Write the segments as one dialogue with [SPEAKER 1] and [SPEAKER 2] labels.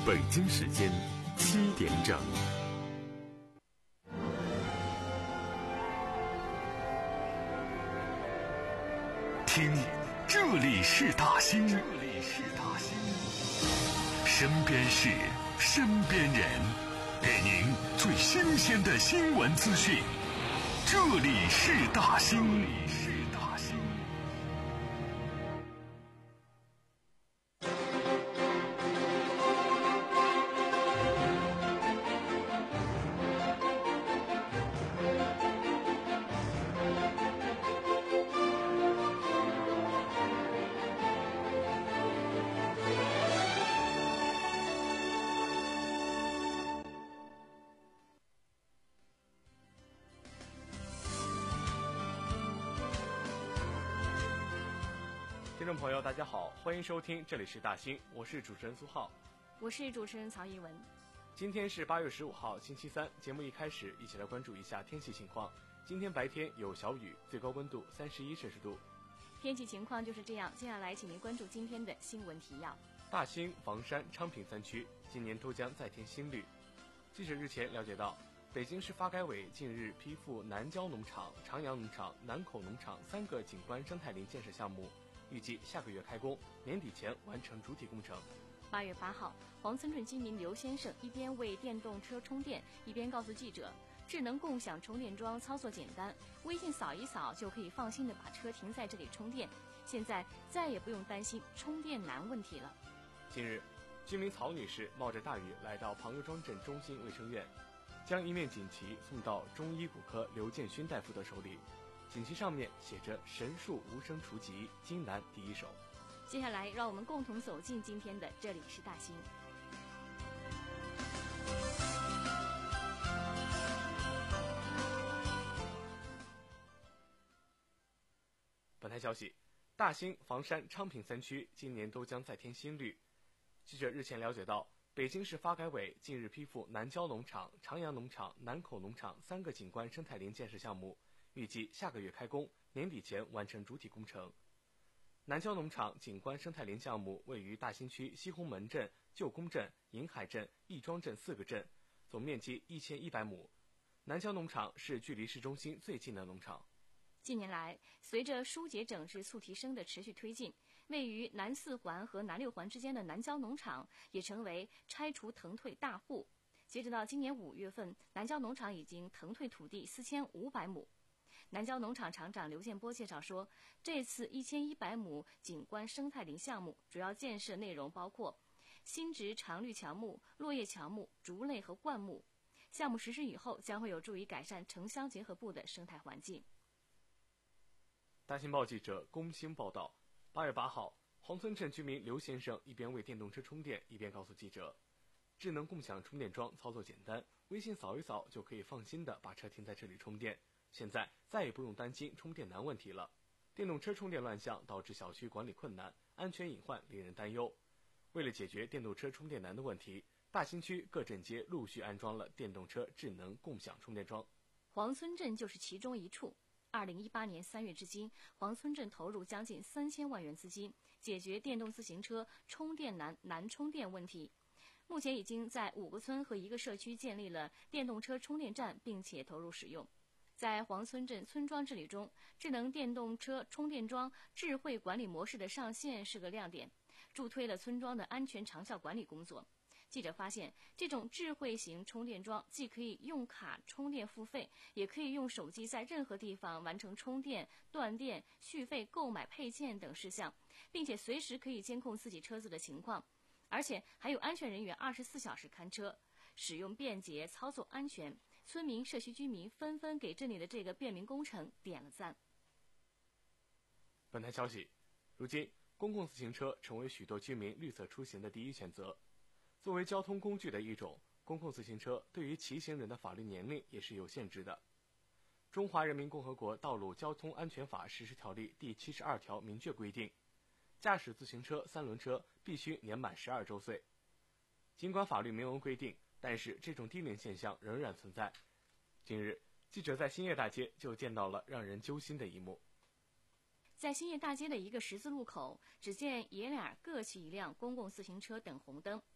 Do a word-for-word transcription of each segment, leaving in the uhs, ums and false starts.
[SPEAKER 1] 北京时间七点整。听，这里是大兴，这里是大兴，身边事，身边人，给您最新鲜的新闻资讯。这里是大兴，这里是大兴。
[SPEAKER 2] 听众朋友大家好，欢迎收听这里是大兴，我是主持人苏浩，
[SPEAKER 3] 我是主持人曹一文。
[SPEAKER 2] 今天是八月十五号星期三，节目一开始一起来关注一下天气情况。今天白天有小雨，最高温度三十一摄氏度。
[SPEAKER 3] 天气情况就是这样，接下来请您关注今天的新闻提要。
[SPEAKER 2] 大兴、房山、昌平三区今年都将再添新绿。记者日前了解到，北京市发改委近日批复南郊农场、长阳农场、南口农场三个景观生态林建设项目，预计下个月开工，年底前完成主体工程。
[SPEAKER 3] 八月八号，黄村镇居民刘先生一边为电动车充电，一边告诉记者，智能共享充电桩操作简单，微信扫一扫就可以放心的把车停在这里充电，现在再也不用担心充电难问题了。
[SPEAKER 2] 近日，居民曹女士冒着大雨来到庞各庄镇中心卫生院，将一面锦旗送到中医骨科刘建勋大夫的手里，锦旗上面写着“神树无声除疾，金南第一手”。
[SPEAKER 3] 接下来，让我们共同走进今天的这里是大兴。
[SPEAKER 2] 本台消息，大兴、房山、昌平三区今年都将再添新绿。记者日前了解到，北京市发改委近日批复南郊农场、长阳农场、南口农场三个景观生态林建设项目，预计下个月开工，年底前完成主体工程。南郊农场景观生态林项目位于大兴区西红门镇、旧宫镇、银海镇、亦庄镇四个镇，总面积一千一百亩。南郊农场是距离市中心最近的农场。
[SPEAKER 3] 近年来，随着疏解整治促提升的持续推进，位于南四环和南六环之间的南郊农场也成为拆除腾退大户。截止到今年五月份，南郊农场已经腾退土地四千五百亩。南郊农场厂长刘建波介绍说，这次一千一百亩景观生态林项目主要建设内容包括新植常绿乔木、落叶乔木、竹类和灌木。项目实施以后，将会有助于改善城乡结合部的生态环境。
[SPEAKER 2] 大新报记者龚兴报道，八月八号，黄村镇居民刘先生一边为电动车充电，一边告诉记者，智能共享充电桩操作简单，微信扫一扫就可以放心的把车停在这里充电，现在再也不用担心充电难问题了。电动车充电乱象导致小区管理困难，安全隐患令人担忧。为了解决电动车充电难的问题，大兴区各镇街陆续安装了电动车智能共享充电桩。
[SPEAKER 3] 黄村镇就是其中一处。二零一八年三月至今，黄村镇投入将近三千万元资金，解决电动自行车充电难难充电问题。目前已经在五个村和一个社区建立了电动车充电站，并且投入使用。在黄村镇村庄治理中，智能电动车充电桩智慧管理模式的上线是个亮点，助推了村庄的安全长效管理工作。记者发现，这种智慧型充电桩既可以用卡充电付费，也可以用手机在任何地方完成充电、断电、续费、购买配件等事项，并且随时可以监控自己车子的情况，而且还有安全人员二十四小时看车，使用便捷，操作安全。村民、社区居民纷纷给镇里的这个便民工程点了赞。
[SPEAKER 2] 本台消息，如今公共自行车成为许多居民绿色出行的第一选择。作为交通工具的一种，公共自行车对于骑行人的法律年龄也是有限制的。中华人民共和国道路交通安全法实施条例第七十二条明确规定，驾驶自行车、三轮车必须年满十二周岁。尽管法律明文规定，但是这种低龄现象仍然存在。近日，记者在兴业大街就见到了让人揪心的一幕。
[SPEAKER 3] 在兴业大街的一个十字路口，只见爷俩各骑一辆公共自行车等红灯。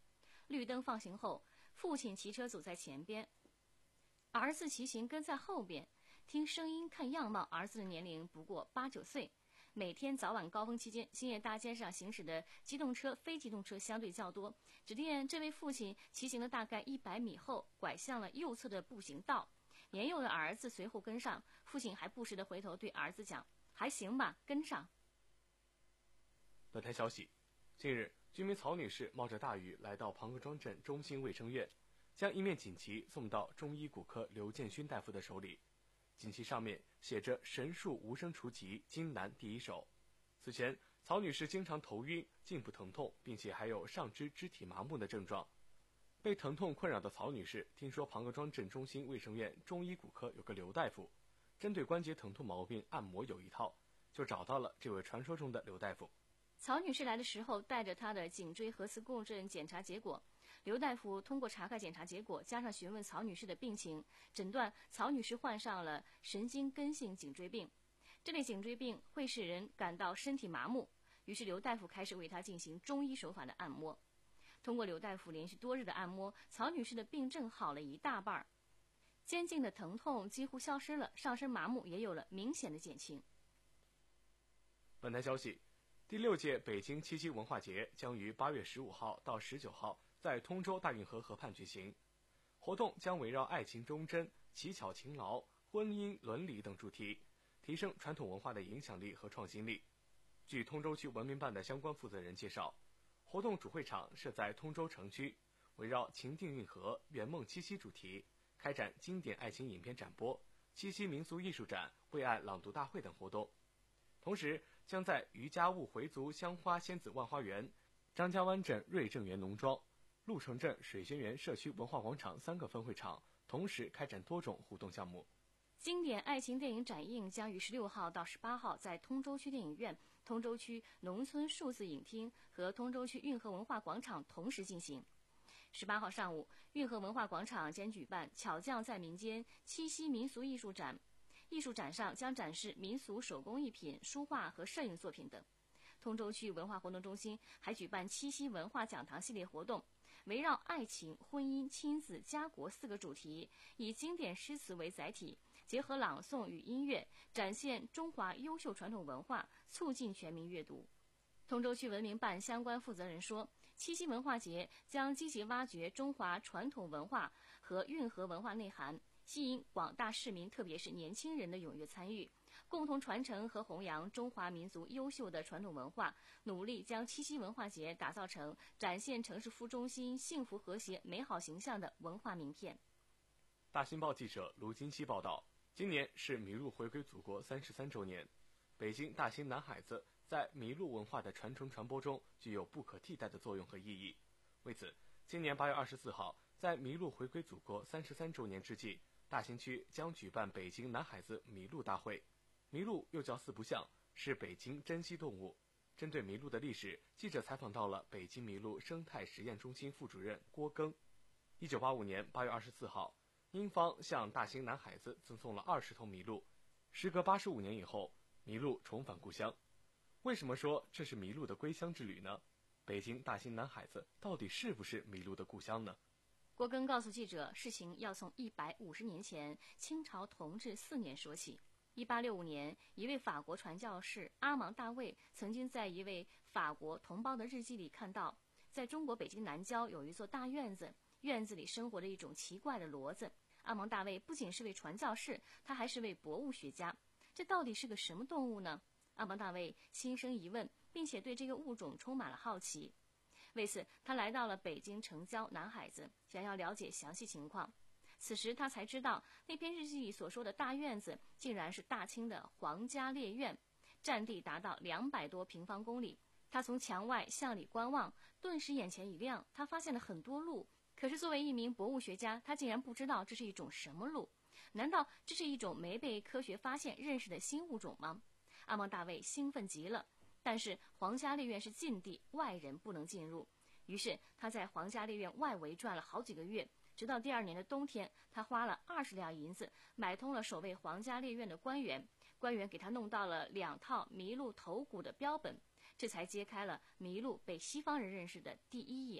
[SPEAKER 3] 绿灯放行后，父亲骑车走在前边，儿子骑行跟在后边。听声音看样貌，儿子的年龄不过八九岁。每天早晚高峰期间，兴业大街上行驶的机动车、非机动车相对较多。只见这位父亲骑行了大概一百米后，拐向了右侧的步行道。年幼的儿子随后跟上，父亲还不时地回头对儿子讲：“还行吧，跟上。”
[SPEAKER 2] 本台消息，近日，居民曹女士冒着大雨来到庞各庄镇中心卫生院，将一面锦旗送到中医骨科刘建勋大夫的手里。锦旗上面写着“神树无声除疾，今南第一手”。此前，曹女士经常头晕、颈部疼痛，并且还有上肢肢体麻木的症状。被疼痛困扰的曹女士听说庞各庄镇中心卫生院中医骨科有个刘大夫，针对关节疼痛毛病按摩有一套，就找到了这位传说中的刘大夫。
[SPEAKER 3] 曹女士来的时候带着她的颈椎核磁共振检查结果，刘大夫通过查看检查结果，加上询问曹女士的病情，诊断曹女士患上了神经根性颈椎病。这类颈椎病会使人感到身体麻木，于是刘大夫开始为她进行中医手法的按摩。通过刘大夫连续多日的按摩，曹女士的病症好了一大半，肩颈的疼痛几乎消失了，上身麻木也有了明显的减轻。
[SPEAKER 2] 本台消息，第六届北京七夕文化节将于八月十五号到十九号在通州大运河河畔举行。活动将围绕爱情忠贞、乞巧勤劳、婚姻伦理等主题，提升传统文化的影响力和创新力。据通州区文明办的相关负责人介绍，活动主会场设在通州城区，围绕情定运河、圆梦七夕主题，开展经典爱情影片展播、七夕民俗艺术展、为爱朗读大会等活动。同时，将在余家务回族香花仙子万花园、张家湾镇瑞正园农庄、鹿城镇水轩园社区文化广场三个分会场同时开展多种互动项目。
[SPEAKER 3] 经典爱情电影展映将于十六号到十八号在通州区电影院、通州区农村数字影厅和通州区运河文化广场同时进行。十八号上午，运河文化广场将举办巧匠在民间七夕民俗艺术展，艺术展上将展示民俗手工艺品、书画和摄影作品等。通州区文化活动中心还举办七夕文化讲堂系列活动，围绕爱情、婚姻、亲子、家国四个主题，以经典诗词为载体，结合朗诵与音乐，展现中华优秀传统文化，促进全民阅读。通州区文明办相关负责人说，七夕文化节将积极挖掘中华传统文化和运河文化内涵，吸引广大市民，特别是年轻人的踊跃参与，共同传承和弘扬中华民族优秀的传统文化，努力将七夕文化节打造成展现城市副中心幸福和谐美好形象的文化名片。
[SPEAKER 2] 大新报记者卢金熙报道，今年是麋鹿回归祖国三十三周年，北京大兴南海子在麋鹿文化的传承传播中具有不可替代的作用和意义。为此，今年八月二十四号，在麋鹿回归祖国三十三周年之际，大兴区将举办北京南海子麋鹿大会。麋鹿又叫四不像，是北京珍稀动物。针对麋鹿的历史，记者采访到了北京麋鹿生态实验中心副主任郭庚。一九八五年八月二十四号，英方向大兴南海子赠送了二十头麋鹿。时隔八十五年以后，麋鹿重返故乡。为什么说这是麋鹿的归乡之旅呢？北京大兴南海子到底是不是麋鹿的故乡呢？
[SPEAKER 3] 郭庚告诉记者，事情要从一百五十年前清朝同治四年说起。一八六五年，一位法国传教士阿芒大卫曾经在一位法国同胞的日记里看到，在中国北京南郊有一座大院子，院子里生活着一种奇怪的骡子。阿芒大卫不仅是位传教士，他还是位博物学家。这到底是个什么动物呢？阿芒大卫心生疑问，并且对这个物种充满了好奇。为此，他来到了北京城郊南海子，想要了解详细情况。此时他才知道，那篇日记里所说的大院子竟然是大清的皇家猎院，占地达到两百多平方公里。他从墙外向里观望，顿时眼前一亮，他发现了很多鹿。可是作为一名博物学家，他竟然不知道这是一种什么鹿。难道这是一种没被科学发现认识的新物种吗？阿芒大卫兴奋极了，但是皇家猎院是禁地，外人不能进入。于是他在皇家猎院外围转了好几个月，直到第二年的冬天，他花了二十两银子买通了守卫皇家猎院的官员，官员给他弄到了两套麋鹿头骨的标本，这才揭开了麋鹿被西方人认识的第一页。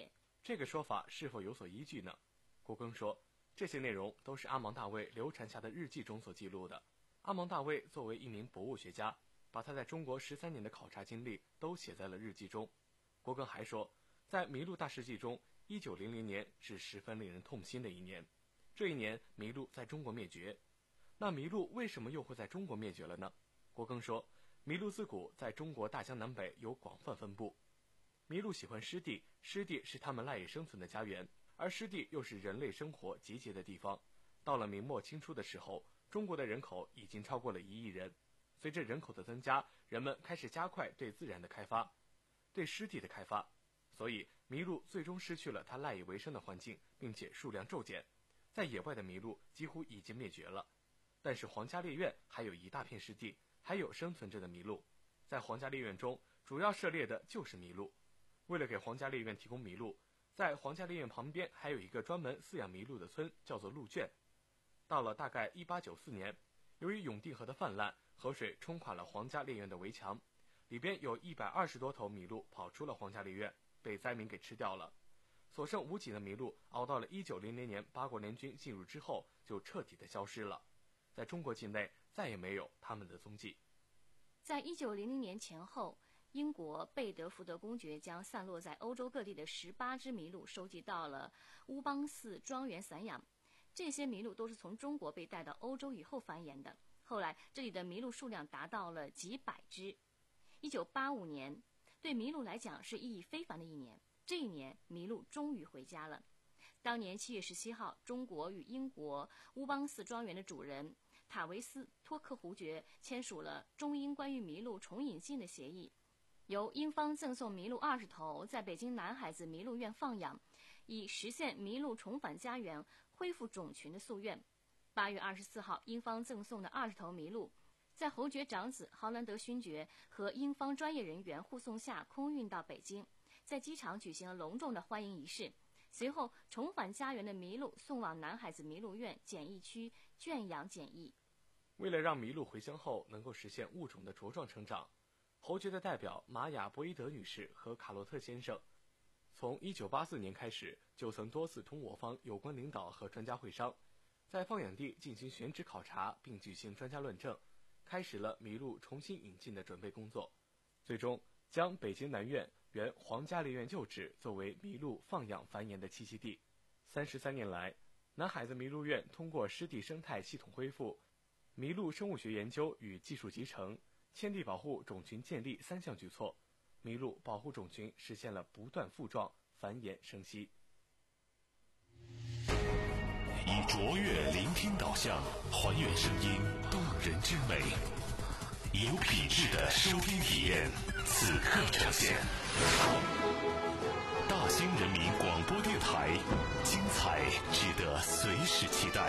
[SPEAKER 2] 这个说法是否有所依据呢？郭更说，这些内容都是阿芒大卫流传下的日记中所记录的。阿芒大卫作为一名博物学家，把他在中国十三年的考察经历都写在了日记中。郭更还说，在麋鹿大事记中，一九零零年是十分令人痛心的一年。这一年，麋鹿在中国灭绝。那麋鹿为什么又会在中国灭绝了呢？郭更说，麋鹿自古在中国大江南北有广泛分布。麋鹿喜欢湿地，湿地是它们赖以生存的家园，而湿地又是人类生活集结的地方。到了明末清初的时候，中国的人口已经超过了一亿人。随着人口的增加，人们开始加快对自然的开发，对湿地的开发，所以麋鹿最终失去了它赖以为生的环境，并且数量骤减。在野外的麋鹿几乎已经灭绝了，但是皇家猎院还有一大片湿地，还有生存着的麋鹿。在皇家猎院中，主要狩猎的就是麋鹿。为了给皇家猎院提供麋鹿，在皇家猎院旁边还有一个专门饲养麋鹿的村，叫做鹿圈。到了大概一八九四年，由于永定河的泛滥，河水冲垮了皇家猎院的围墙，里边有一百二十多头麋鹿跑出了皇家猎院，被灾民给吃掉了。所剩无几的麋鹿熬到了一九零零年八国联军进入之后，就彻底的消失了，在中国境内再也没有他们的踪迹。
[SPEAKER 3] 在一九零零年前后，英国贝德福德公爵将散落在欧洲各地的十八只麋鹿收集到了乌邦寺庄园散养。这些麋鹿都是从中国被带到欧洲以后繁衍的，后来这里的麋鹿数量达到了几百只。一九八五年对麋鹿来讲是意义非凡的一年，这一年麋鹿终于回家了。当年七月十七号，中国与英国乌邦寺庄园的主人塔维斯托克胡爵签署了中英关于麋鹿重引进的协议，由英方赠送麋鹿二十头，在北京南海子麋鹿院放养，以实现麋鹿重返家园、恢复种群的夙愿。八月二十四号，英方赠送的二十头麋鹿，在侯爵长子豪兰德勋爵和英方专业人员护送下空运到北京，在机场举行了隆重的欢迎仪式。随后，重返家园的麋鹿送往南海子麋鹿院检疫区圈养检疫。
[SPEAKER 2] 为了让麋鹿回乡后能够实现物种的茁壮成长，侯爵的代表玛雅·博伊德女士和卡洛特先生从一九八四年开始就曾多次同我方有关领导和专家会商，在放养地进行选址考察并举行专家论证，开始了麋鹿重新引进的准备工作，最终将北京南院原皇家猎院旧址作为麋鹿放养繁衍的栖息地。三十三年来，南海子麋鹿院通过湿地生态系统恢复、麋鹿生物学研究与技术集成、迁地保护种群建立三项举措，麋鹿保护种群实现了不断复壮、繁衍生息。
[SPEAKER 1] 以卓越聆听导向，还原声音动人之美，以有品质的收听体验，此刻呈现。大兴人民广播电台，精彩值得随时期待。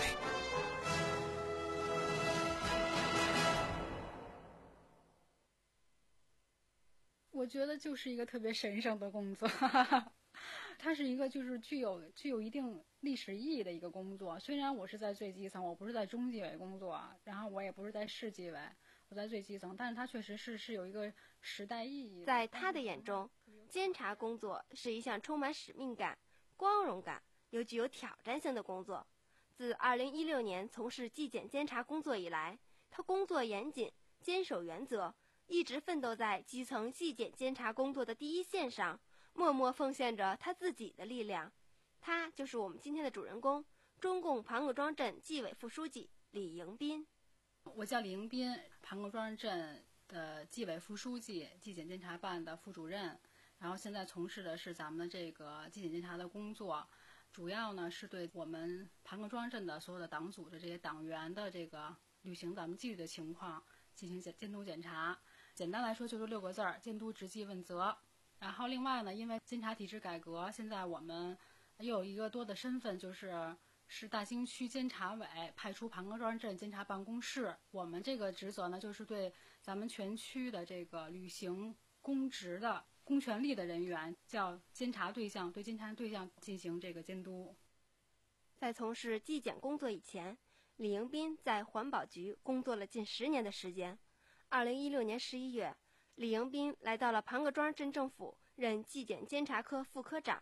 [SPEAKER 4] 我觉得就是一个特别神圣的工作，它是一个就是具有具有一定历史意义的一个工作。虽然我是在最基层，我不是在中纪委工作，然后我也不是在市纪委，我在最基层，但是它确实是是有一个时代意义的。
[SPEAKER 5] 在他的眼中，监察工作是一项充满使命感、光荣感又具有挑战性的工作。自二零一六年从事纪检监察工作以来，他工作严谨，坚守原则，一直奋斗在基层纪检监察工作的第一线上，默默奉献着他自己的力量。他就是我们今天的主人公，中共盘葛庄镇纪委副书记李迎宾。
[SPEAKER 4] 我叫李迎宾，盘葛庄镇的纪委副书记，纪检监察办的副主任，然后现在从事的是咱们的这个纪检监察的工作，主要呢是对我们盘葛庄镇的所有的党组的这些党员的这个履行咱们纪律的情况进行监督检查。简单来说就是六个字儿：监督、执纪、问责。然后另外呢，因为监察体制改革，现在我们又有一个多的身份，就是是大兴区监察委派出盘葛庄镇监察办公室。我们这个职责呢，就是对咱们全区的这个履行公职的公权力的人员，叫监察对象，对监察对象进行这个监督。
[SPEAKER 5] 在从事纪检工作以前，李迎宾在环保局工作了近十年的时间。二零一六年十一月，李迎宾来到了盘葛庄镇政府任纪检监察科副科长，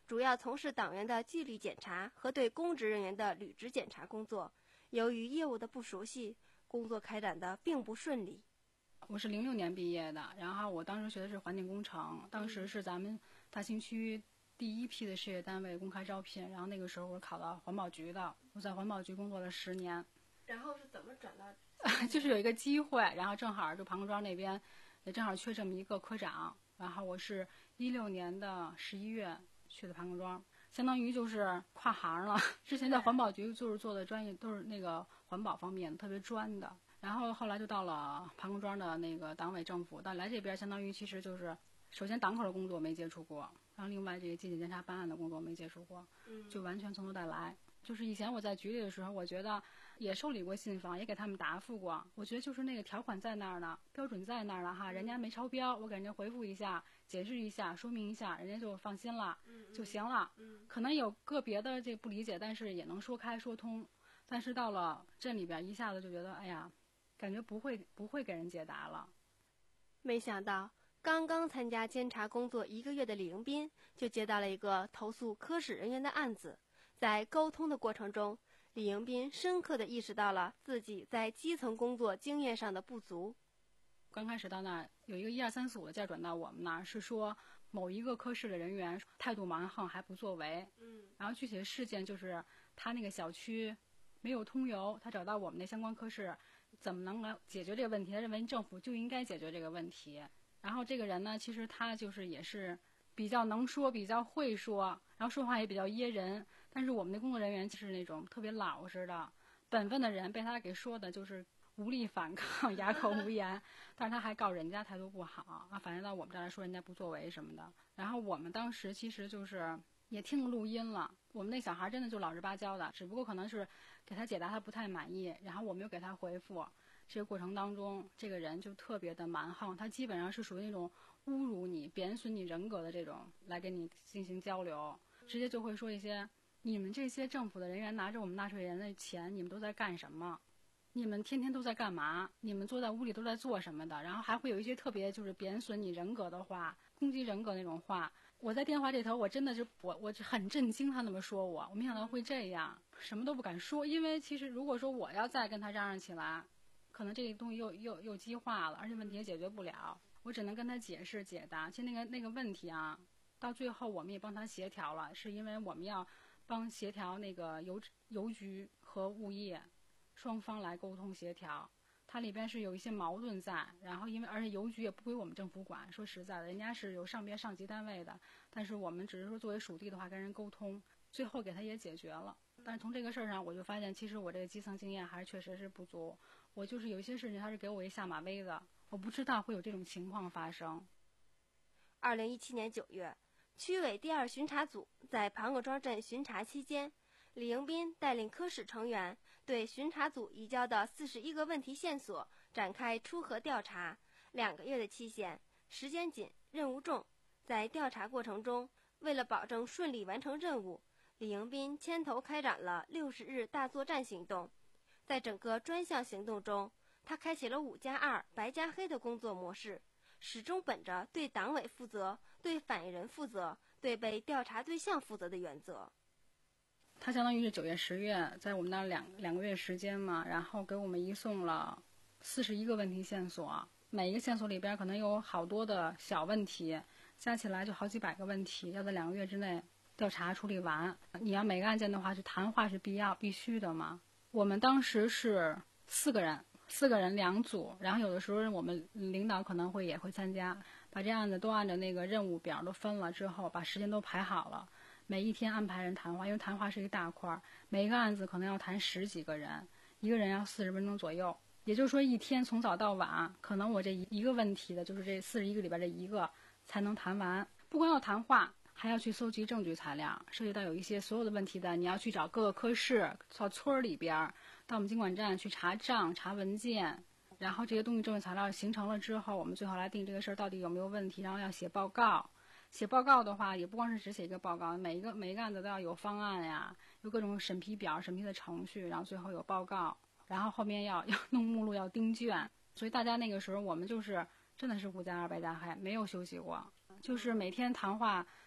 [SPEAKER 5] 主要从事党员的纪律检查和对公职人员的履职检查工作。由于业务的不熟悉，工作开展的并不顺利。
[SPEAKER 4] 我是零六年毕业的，然后我当时学的是环境工程，当时是咱们大兴区第一批的事业单位公开招聘，然后那个时候我考到环保局的，我在环保局工作了十年。
[SPEAKER 5] 然后是怎么转到？
[SPEAKER 4] 就是有一个机会，然后正好就庞各庄那边也正好缺这么一个科长，然后我是一六年的十一月去的庞各庄，相当于就是跨行了。之前在环保局就是做的专业都是那个环保方面特别专的，然后后来就到了庞各庄的那个党委政府，但来这边相当于其实就是首先党口的工作没接触过，然后另外这个纪检监察办案的工作没接触过，就完全从头再来。就是以前我在局里的时候，我觉得也受理过信访，也给他们答复过，我觉得就是那个条款在那儿呢，标准在那儿了哈，人家没超标，我给人家回复一下，解释一下，说明一下，人家就放心了就行了。可能有个别的这不理解，但是也能说开说通。但是到了镇里边，一下子就觉得哎呀，感觉不会不会给人解答了。
[SPEAKER 5] 没想到刚刚参加监察工作一个月的李迎宾就接到了一个投诉科室人员的案子。在沟通的过程中，李迎宾深刻地意识到了自己在基层工作经验上的不足。
[SPEAKER 4] 刚开始到那儿有一个一二三四五的件转到我们那儿，是说某一个科室的人员态度蛮横还不作为，嗯，然后具体的事件就是他那个小区没有通油，他找到我们那相关科室怎么能来解决这个问题，他认为政府就应该解决这个问题。然后这个人呢，其实他就是也是比较能说，比较会说，然后说话也比较噎人。但是我们的工作人员就是那种特别老实的本分的人，被他给说的就是无力反抗，哑口无言。但是他还告人家态度不好啊，反正到我们这儿来说人家不作为什么的。然后我们当时其实就是也听了录音了，我们那小孩真的就老实巴交的，只不过可能是给他解答他不太满意，然后我们又给他回复。这个过程当中，这个人就特别的蛮横，他基本上是属于那种侮辱你、贬损你人格的这种来跟你进行交流，直接就会说一些你们这些政府的人员拿着我们纳税人的钱，你们都在干什么？你们天天都在干嘛？你们坐在屋里都在做什么的？然后还会有一些特别就是贬损你人格的话，攻击人格那种话。我在电话这头，我真的是我我很震惊，他那么说我，我没想到会这样，什么都不敢说。因为其实如果说我要再跟他嚷嚷起来，可能这个东西又又又激化了，而且问题也解决不了。我只能跟他解释解答。其实那个那个问题啊，到最后我们也帮他协调了，是因为我们要帮协调那个邮邮局和物业双方来沟通协调，它里边是有一些矛盾在，然后因为而且邮局也不归我们政府管，说实在的，人家是有上边上级单位的，但是我们只是说作为属地的话跟人沟通，最后给他也解决了。但是从这个事儿上我就发现，其实我这个基层经验还是确实是不足，我就是有一些事情他是给我一下马威的，我不知道会有这种情况发生。
[SPEAKER 5] 二零一七年九月，区委第二巡查组在庞各庄镇巡查期间，李迎宾带领科室成员对巡查组移交的四十一个问题线索展开初核调查。两个月的期限，时间紧，任务重。在调查过程中，为了保证顺利完成任务，李迎宾牵头开展了六十日大作战行动。在整个专项行动中，他开启了五加二白加黑的工作模式，始终本着对党委负责、对反映人负责、对被调查对象负责的原则。
[SPEAKER 4] 他相当于是九月、十月，在我们那两两个月时间嘛，然后给我们移送了四十一个问题线索，每一个线索里边可能有好多的小问题，加起来就好几百个问题，要在两个月之内调查处理完。你要每个案件的话，是谈话是必要必须的嘛。我们当时是四个人，四个人两组，然后有的时候我们领导可能会也会参加，把这案子都按照那个任务表都分了之后，把时间都排好了。每一天安排人谈话，因为谈话是一大块，每一个案子可能要谈十几个人，一个人要四十分钟左右。也就是说，一天从早到晚，可能我这一个问题的，就是这四十一个里边这一个才能谈完。不光要谈话，还要去搜集证据材料，涉及到有一些所有的问题的，你要去找各个科室，到村里边，到我们经管站去查账、查文件，然后这些东西证据材料形成了之后，我们最后来定这个事儿到底有没有问题，然后要写报告。写报告的话，也不光是只写一个报告，每一个每一个案子都要有方案呀，有各种审批表、审批的程序，然后最后有报告，然后后面要要弄目录、要订卷。所以大家那个时候我们就是真的是五加二白加黑，没有休息过，就是每天谈话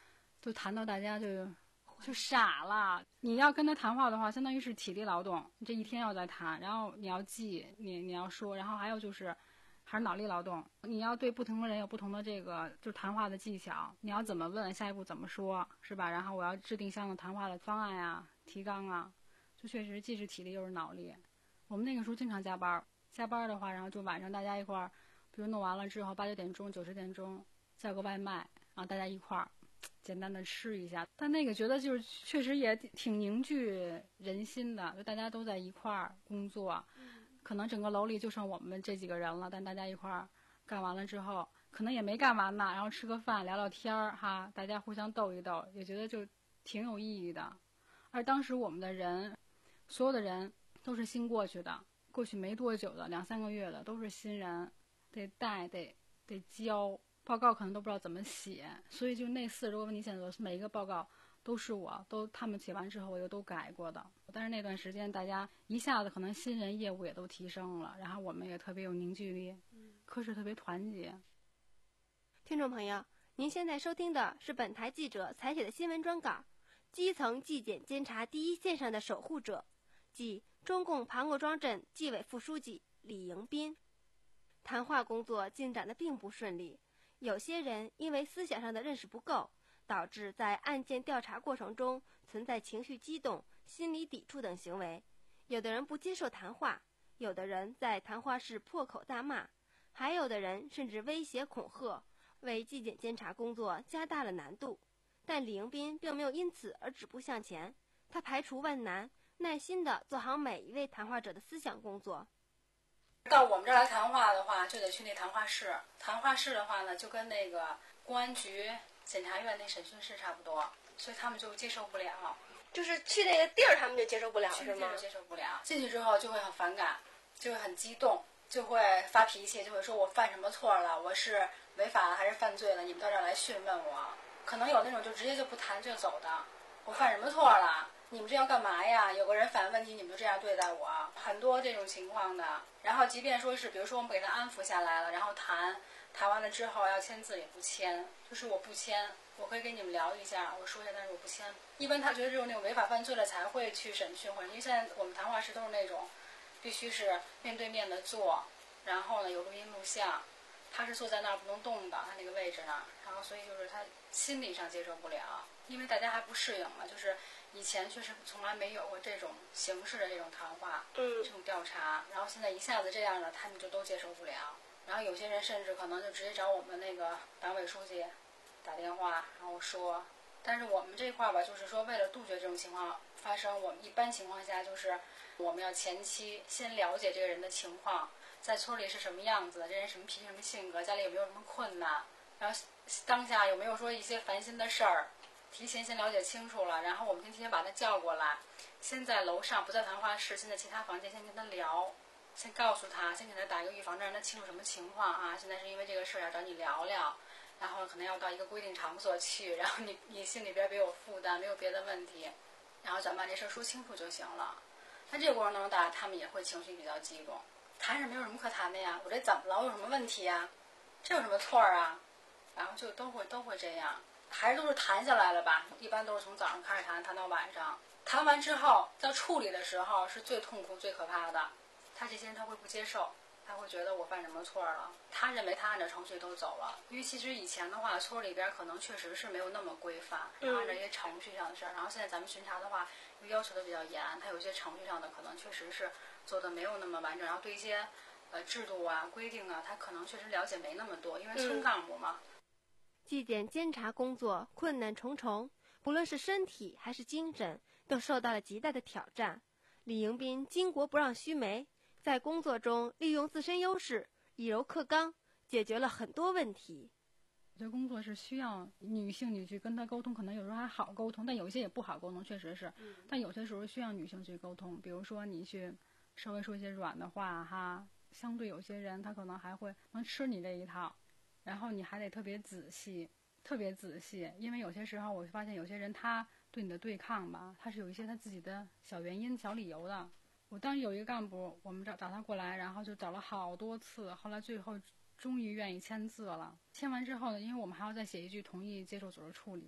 [SPEAKER 4] 就谈到大家就就傻了。你要跟他谈话的话，相当于是体力劳动，这一天要在谈，然后你要记，你你要说，然后还有就是还是脑力劳动，你要对不同的人有不同的这个就是谈话的技巧，你要怎么问，下一步怎么说，是吧？然后我要制定相应的谈话的方案呀、提纲啊，就确实既是体力又是脑力。我们那个时候经常加班，下班的话，然后就晚上大家一块儿，比如弄完了之后八九点钟、九十点钟叫个外卖，然后大家一块儿简单的吃一下。但那个觉得就是确实也挺凝聚人心的，就大家都在一块儿工作。可能整个楼里就剩我们这几个人了，但大家一块儿干完了之后，可能也没干完呢，然后吃个饭聊聊天儿哈，大家互相逗一逗，也觉得就挺有意义的。而当时我们的人，所有的人都是新过去的，过去没多久的两三个月的都是新人，得带得得教，报告可能都不知道怎么写，所以就那四十多个问题线索，每一个报告都是我都他们写完之后我又都改过的。但是那段时间大家一下子可能新人业务也都提升了，然后我们也特别有凝聚力，科室特别团结。
[SPEAKER 5] 听众朋友，您现在收听的是本台记者采写的新闻专稿，基层纪检监察第一线上的守护者，即中共盘沟庄镇纪委副书记李迎宾。谈话工作进展的并不顺利，有些人因为思想上的认识不够，导致在案件调查过程中存在情绪激动、心理抵触等行为。有的人不接受谈话，有的人在谈话室破口大骂，还有的人甚至威胁恐吓，为纪检监察工作加大了难度。但李迎宾并没有因此而止步向前，他排除万难，耐心地做好每一位谈话者的思想工作。
[SPEAKER 4] 到我们这儿来谈话的话，就得去那谈话室。谈话室的话呢，就跟那个公安局、检察院那审讯室差不多，所以他们就接受不了。
[SPEAKER 5] 就是去那个地儿他们就接受不了，是吗？
[SPEAKER 4] 接受不了。进去之后就会很反感，就会很激动，就会发脾气，就会说我犯什么错了，我是违法了还是犯罪了，你们到这儿来讯问我。可能有那种就直接就不谈就走的，我犯什么错了，你们这要干嘛呀？有个人反映问题，你们就这样对待我，很多这种情况的。然后即便说是比如说我们给他安抚下来了，然后谈谈完了之后要签字也不签，就是我不签，我可以跟你们聊一下，我说一下，但是我不签。一般他觉得只有那种违法犯罪了才会去审讯，或者因为现在我们谈话室都是那种必须是面对面的坐，然后呢有录音录像，他是坐在那儿不能动的，他那个位置那儿，然后所以就是他心理上接受不了，因为大家还不适应嘛，就是以前确实从来没有过这种形式的这种谈话，
[SPEAKER 5] 嗯，
[SPEAKER 4] 这种调查，然后现在一下子这样的，他们就都接受不了。然后有些人甚至可能就直接找我们那个党委书记打电话，然后说，但是我们这块吧，就是说为了杜绝这种情况发生，我们一般情况下就是我们要前期先了解这个人的情况，在村里是什么样子，这人什么脾气、什么性格，家里有没有什么困难，然后当下有没有说一些烦心的事儿，提前先了解清楚了，然后我们先提前把他叫过来，先在楼上，不在谈话室，先在其他房间先跟他聊，先告诉他，先给他打一个预防针，让他清楚什么情况啊，现在是因为这个事儿要找你聊聊，然后可能要到一个规定场所去，然后你你心里边别有负担，没有别的问题，然后咱们把这事儿说清楚就行了。但这个过程当中，大家他们也会情绪比较激动，谈是没有什么可谈的呀，我这怎么了？我有什么问题呀？这有什么错啊？然后就都会都会这样，还是都是谈下来了吧？一般都是从早上开始谈，谈到晚上，谈完之后到处理的时候是最痛苦、最可怕的。他这些人他会不接受，他会觉得我犯什么错了？他认为他按照程序都走了，因为其实以前的话，村里边可能确实是没有那么规范，然后按照一些程序上的事儿。然后现在咱们巡查的话，因为要求的比较严，他有一些程序上的可能确实是做的没有那么完整，然后对一些呃制度啊、规定啊，他可能确实了解没那么多，因为村干部嘛。
[SPEAKER 5] 纪检监察工作困难重重，不论是身体还是精神，都受到了极大的挑战。李迎宾巾帼不让须眉，在工作中利用自身优势，以柔克刚，解决了很多问题。
[SPEAKER 4] 我觉得工作是需要女性你去跟他沟通，可能有时候还好沟通，但有些也不好沟通，确实是。但有些时候需要女性去沟通，比如说你去稍微说一些软的话哈，相对有些人他可能还会能吃你这一套，然后你还得特别仔细，特别仔细，因为有些时候我发现有些人他对你的对抗吧，他是有一些他自己的小原因、小理由的。我当时有一个干部，我们找找他过来，然后就找了好多次，后来最后终于愿意签字了。签完之后呢，因为我们还要再写一句同意接受组织处理，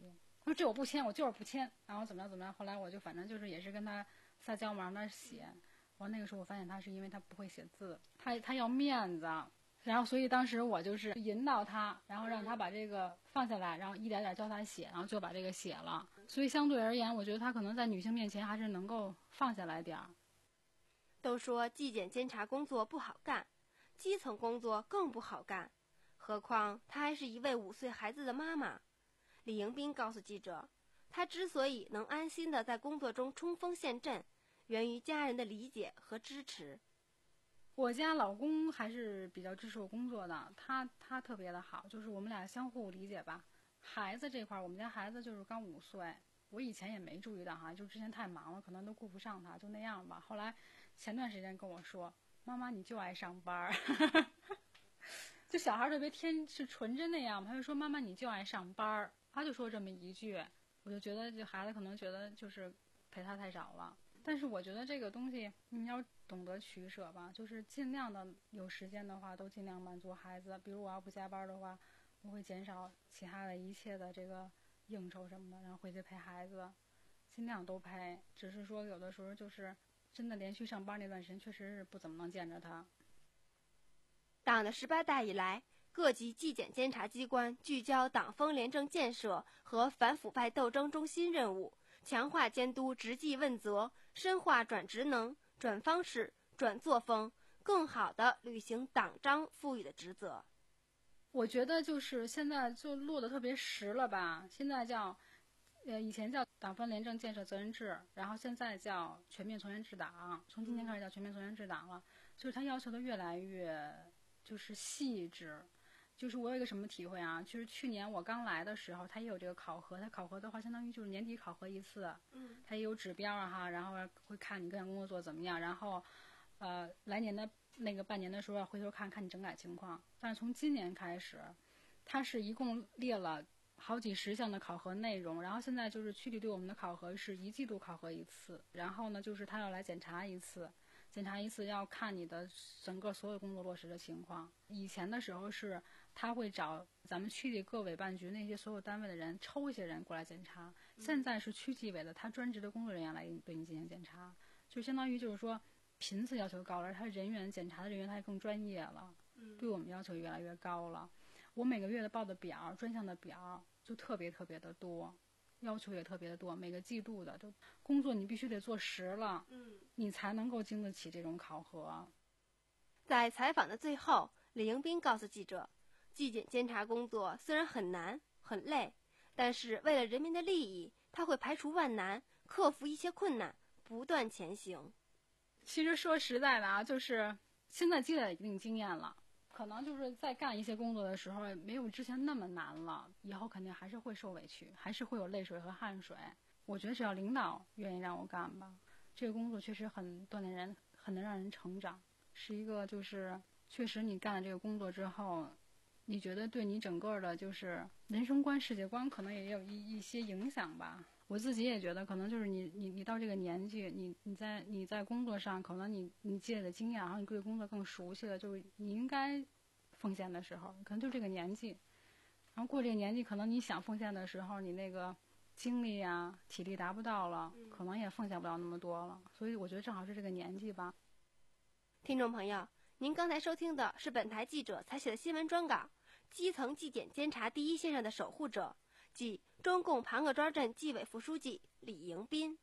[SPEAKER 4] 他说这我不签，我就是不签，然后怎么样怎么样。后来我就反正就是也是跟他撒娇嘛，让他写。我那个时候我发现他是因为他不会写字，他他要面子，然后所以当时我就是引导他，然后让他把这个放下来，然后一点点教他写，然后就把这个写了。所以相对而言，我觉得他可能在女性面前还是能够放下来点儿。
[SPEAKER 5] 都说纪检监察工作不好干，基层工作更不好干，何况她还是一位五岁孩子的妈妈。李迎宾告诉记者，她之所以能安心地在工作中冲锋陷阵，源于家人的理解和支持。
[SPEAKER 4] 我家老公还是比较支持我工作的，他他特别的好，就是我们俩相互理解吧。孩子这块，我们家孩子就是刚五岁，我以前也没注意到哈，就之前太忙了，可能都顾不上他，就那样吧。后来前段时间跟我说，妈妈你就爱上班就小孩特别天是纯真那样嘛，他就说妈妈你就爱上班，他就说这么一句，我就觉得这孩子可能觉得就是陪他太少了。但是我觉得这个东西你要懂得取舍吧，就是尽量的有时间的话都尽量满足孩子。比如我要不加班的话，我会减少其他的一切的这个应酬什么的，然后回去陪孩子，尽量都陪。只是说有的时候就是真的连续上班那段时间确实是不怎么能见着他。
[SPEAKER 5] 党的十八大以来，各级纪检监察机关聚焦党风廉政建设和反腐败斗争中心任务，强化监督直纪问责，深化转职能、转方式、转作风，更好地履行党章赋予的职责。
[SPEAKER 4] 我觉得就是现在就落得特别实了吧，现在叫呃，以前叫党风廉政建设责任制，然后现在叫全面从严治党，从今年开始叫全面从严治党了，就是它要求的越来越就是细致。就是我有一个什么体会啊，就是去年我刚来的时候，它也有这个考核，它考核的话相当于就是年底考核一次，
[SPEAKER 5] 嗯，
[SPEAKER 4] 它也有指标啊哈，然后会看你各项工作做怎么样，然后呃来年的那个半年的时候要回头看看你整改情况。但是从今年开始，它是一共列了好几十项的考核内容，然后现在就是区里对我们的考核是一季度考核一次，然后呢就是他要来检查一次，检查一次要看你的整个所有工作落实的情况。以前的时候是他会找咱们区里各委办局那些所有单位的人抽一些人过来检查，现在是区纪委的他专职的工作人员来对你进行检查，就相当于就是说频次要求高了，他人员检查的人员他也更专业了，对我们要求越来越高了。我每个月的报的表专项的表就特别特别的多，要求也特别的多，每个季度的就工作你必须得做实了，
[SPEAKER 5] 嗯，
[SPEAKER 4] 你才能够经得起这种考核。
[SPEAKER 5] 在采访的最后，李迎宾告诉记者，纪检监察工作虽然很难很累，但是为了人民的利益，他会排除万难，克服一切困难，不断前行。
[SPEAKER 4] 其实说实在的啊，就是现在积累了一定经验了，可能就是在干一些工作的时候没有之前那么难了，以后肯定还是会受委屈，还是会有泪水和汗水。我觉得只要领导愿意让我干吧，这个工作确实很锻炼人，很能让人成长，是一个就是确实你干了这个工作之后，你觉得对你整个的就是人生观世界观可能也有一一些影响吧。我自己也觉得可能就是你你你到这个年纪，你你在你在工作上可能你你积累的经验，然后你对工作更熟悉了，就是你应该奉献的时候，可能就这个年纪，然后过这个年纪可能你想奉献的时候，你那个精力啊体力达不到了，可能也奉献不了那么多了，所以我觉得正好是这个年纪吧。
[SPEAKER 5] 听众朋友，您刚才收听的是本台记者采写的新闻专稿，基层纪检监察第一线上的守护者，即中共盘各庄镇纪委副书记李迎宾。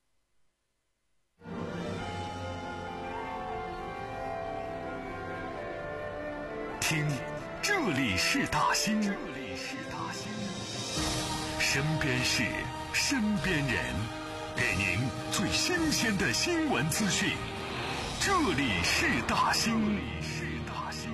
[SPEAKER 1] 听，这里是大兴，这里是大兴，身边事，身边人，给您最新鲜的新闻资讯。这里是大兴，这里是大兴。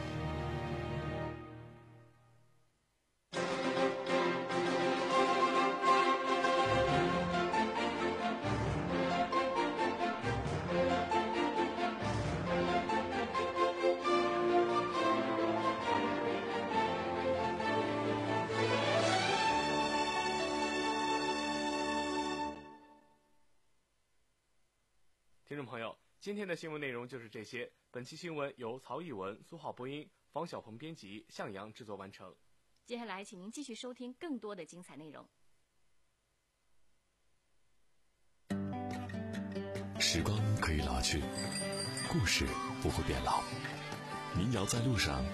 [SPEAKER 2] 听众朋友，今天的新闻内容就是这些。本期新闻由曹艺文、苏浩播音，方小鹏编辑，向阳制作完成。
[SPEAKER 3] 接下来，请您继续收听更多的精彩内容。
[SPEAKER 1] 时光可以老去，故事不会变老。民谣在路上，